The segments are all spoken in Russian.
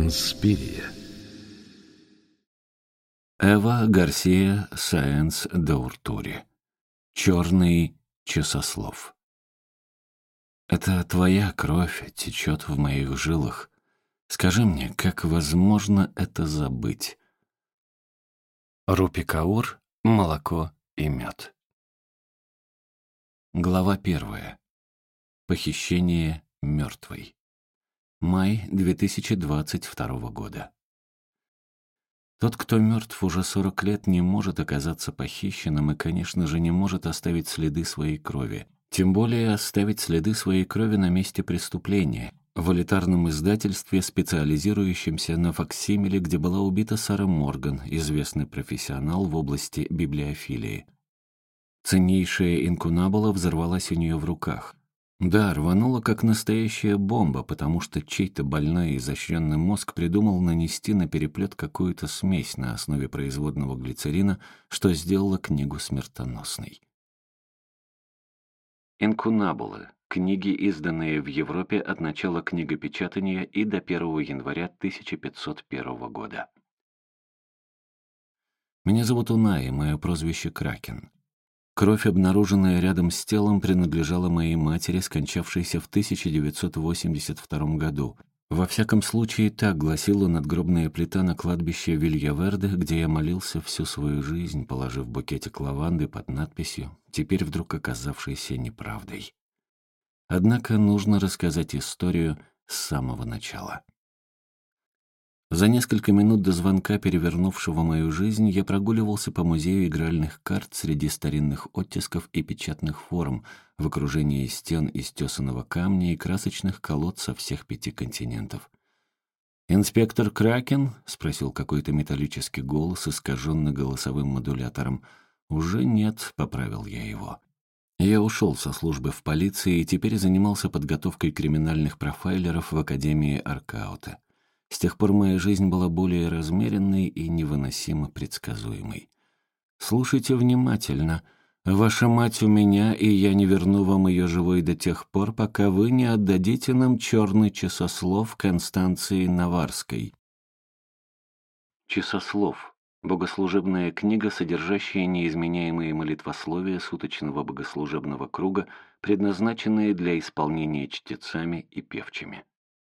Инспирия. Эва Гарсия Sáenz de Urturi. Черный часослов. Это твоя кровь течет в моих жилах. Скажи мне, как возможно это забыть? Рупи Каур, молоко и мед. Глава 1. Похищение мертвой. Май 2022 года. Тот, кто мертв уже 40 лет, не может оказаться похищенным и, конечно же, не может оставить следы своей крови. Тем более оставить следы своей крови на месте преступления, в элитарном издательстве, специализирующемся на факсимиле, где была убита Сара Морган, известный профессионал в области библиофилии. Ценнейшая инкунабула взорвалась у нее в руках. Да, рванула как настоящая бомба, потому что чей-то больной и изощренный мозг придумал нанести на переплет какую-то смесь на основе производного глицерина, что сделало книгу смертоносной. Инкунабулы — книги, изданные в Европе от начала книгопечатания и до 1 января 1501 года. Меня зовут Унай, мое прозвище Кракен. Кровь, обнаруженная рядом с телом, принадлежала моей матери, скончавшейся в 1982 году. Во всяком случае, так гласила надгробная плита на кладбище Вильяверде, где я молился всю свою жизнь, положив букетик лаванды под надписью, теперь вдруг оказавшейся неправдой. Однако нужно рассказать историю с самого начала. За несколько минут до звонка, перевернувшего мою жизнь, я прогуливался по музею игральных карт среди старинных оттисков и печатных форм, в окружении стен из тесаного камня и красочных колод со всех 5 континентов. «Инспектор Кракен?» — спросил какой-то металлический голос, искаженный голосовым модулятором. «Уже нет», — поправил я его. Я ушел со службы в полиции и теперь занимался подготовкой криминальных профайлеров в Академии Аркаута. С тех пор моя жизнь была более размеренной и невыносимо предсказуемой. Слушайте внимательно. Ваша мать у меня, и я не верну вам ее живой до тех пор, пока вы не отдадите нам черный часослов Констанции Наварской. Часослов. Богослужебная книга, содержащая неизменяемые молитвословия суточного богослужебного круга, предназначенные для исполнения чтецами и певчими.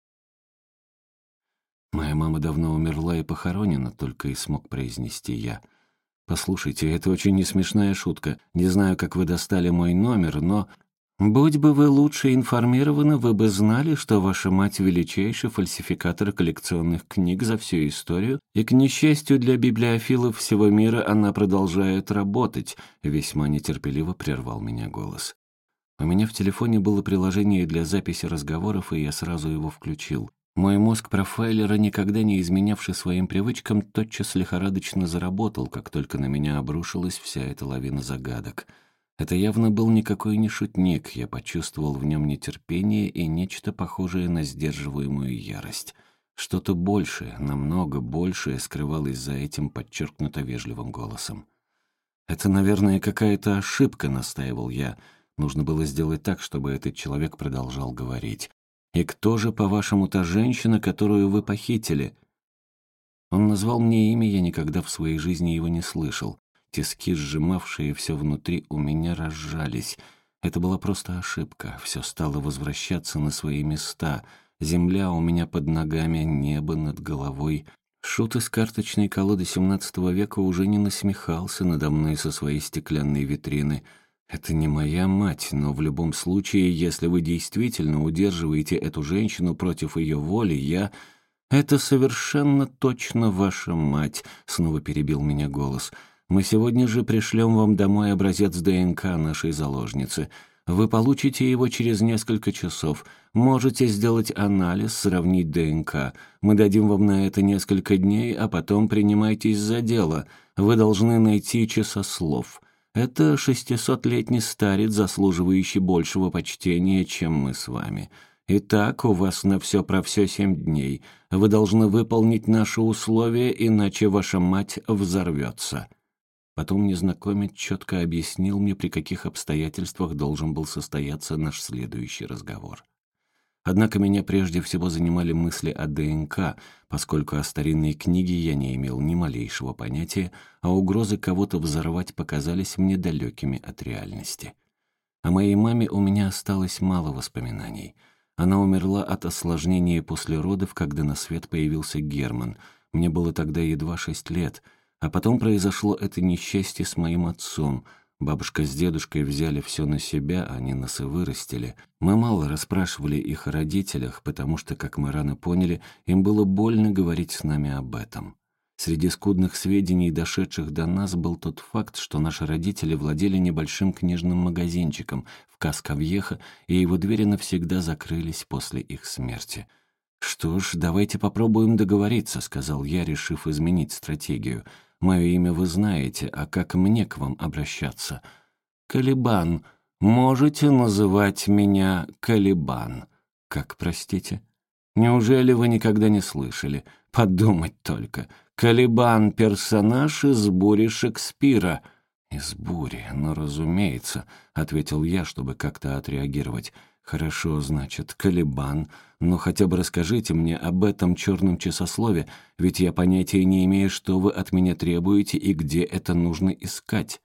«Моя мама давно умерла и похоронена», — только и смог произнести я. «Послушайте, это очень несмешная шутка. Не знаю, как вы достали мой номер, но...» «Будь бы вы лучше информированы, вы бы знали, что ваша мать — величайший фальсификатор коллекционных книг за всю историю, и, к несчастью для библиофилов всего мира, она продолжает работать», — весьма нетерпеливо прервал меня голос. У меня в телефоне было приложение для записи разговоров, и я сразу его включил. Мой мозг профайлера, никогда не изменявший своим привычкам, тотчас лихорадочно заработал, как только на меня обрушилась вся эта лавина загадок. Это явно был никакой не шутник, я почувствовал в нем нетерпение и нечто похожее на сдерживаемую ярость. Что-то большее, намного большее скрывалось за этим подчеркнуто вежливым голосом. «Это, наверное, какая-то ошибка», — настаивал я. Нужно было сделать так, чтобы этот человек продолжал говорить. «И кто же, по-вашему, та женщина, которую вы похитили?» Он назвал мне имя, я никогда в своей жизни его не слышал. Тиски, сжимавшие все внутри, у меня разжались. Это была просто ошибка. Все стало возвращаться на свои места. Земля у меня под ногами, небо над головой. Шут из карточной колоды XVII века уже не насмехался надо мной со своей стеклянной витрины. Это не моя мать, но в любом случае, если вы действительно удерживаете эту женщину против ее воли, я... «Это совершенно точно ваша мать», — снова перебил меня голос. «Мы сегодня же пришлем вам домой образец ДНК нашей заложницы. Вы получите его через несколько часов. Можете сделать анализ, сравнить ДНК. Мы дадим вам на это несколько дней, а потом принимайтесь за дело. Вы должны найти часослов. Это 600-летний старец, заслуживающий большего почтения, чем мы с вами. Итак, у вас на все про все 7 дней. Вы должны выполнить наши условия, иначе ваша мать взорвется». Потом незнакомец четко объяснил мне, при каких обстоятельствах должен был состояться наш следующий разговор. Однако меня прежде всего занимали мысли о ДНК, поскольку о старинной книге я не имел ни малейшего понятия, а угрозы кого-то взорвать показались мне далекими от реальности. О моей маме у меня осталось мало воспоминаний. Она умерла от осложнения после родов, когда на свет появился Герман. Мне было тогда едва 6 лет. А потом произошло это несчастье с моим отцом. Бабушка с дедушкой взяли все на себя, они нас и вырастили. Мы мало расспрашивали их о родителях, потому что, как мы рано поняли, им было больно говорить с нами об этом. Среди скудных сведений, дошедших до нас, был тот факт, что наши родители владели небольшим книжным магазинчиком в Каскавьехо, и его двери навсегда закрылись после их смерти. «Что ж, давайте попробуем договориться», — сказал я, решив изменить стратегию. «Мое имя вы знаете, а как мне к вам обращаться?» «Калибан. Можете называть меня Калибан». «Как, простите?» «Неужели вы никогда не слышали? Подумать только. Калибан — персонаж из «Бури» Шекспира». «Из «Бури», ну, разумеется», — ответил я, чтобы как-то отреагировать. «Хорошо, значит, Калибан. Но хотя бы расскажите мне об этом черном часослове, ведь я понятия не имею, что вы от меня требуете и где это нужно искать».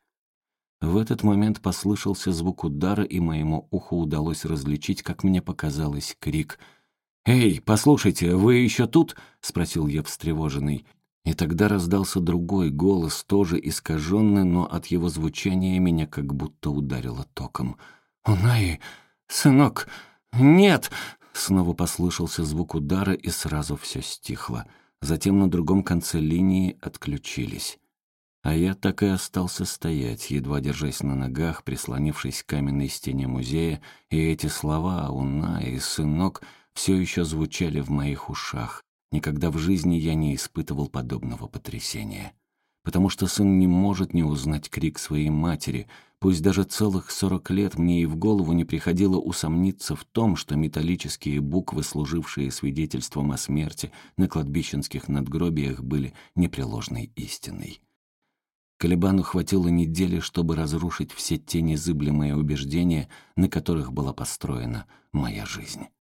В этот момент послышался звук удара, и моему уху удалось различить, как мне показалось, крик. «Эй, послушайте, вы еще тут?» — спросил я встревоженный. И тогда раздался другой голос, тоже искаженный, но от его звучания меня как будто ударило током. «Унаи, сынок, нет!» Снова послышался звук удара, и сразу все стихло. Затем на другом конце линии отключились. А я так и остался стоять, едва держась на ногах, прислонившись к каменной стене музея, и эти слова «Унаи, сынок» все еще звучали в моих ушах. Никогда в жизни я не испытывал подобного потрясения. Потому что сын не может не узнать крик своей матери. Пусть даже целых 40 лет мне и в голову не приходило усомниться в том, что металлические буквы, служившие свидетельством о смерти на кладбищенских надгробиях, были непреложной истиной. Калибану хватило недели, чтобы разрушить все те незыблемые убеждения, на которых была построена моя жизнь.